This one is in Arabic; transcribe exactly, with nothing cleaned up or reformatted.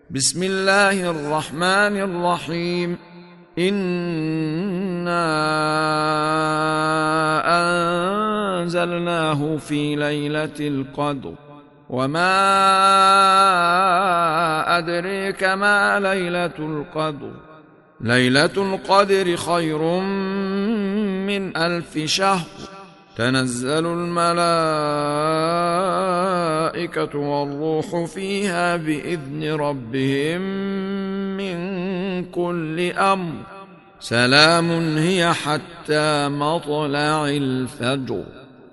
بسم الله الرحمن الرحيم. إنا أنزلناه في ليلة القدر وما أدريك ما ليلة القدر ليلة القدر خير من ألف شهر. تنزل الملائكة والروح فيها بإذن ربهم من كل أمر. سلام هي حتى مطلع الفجر.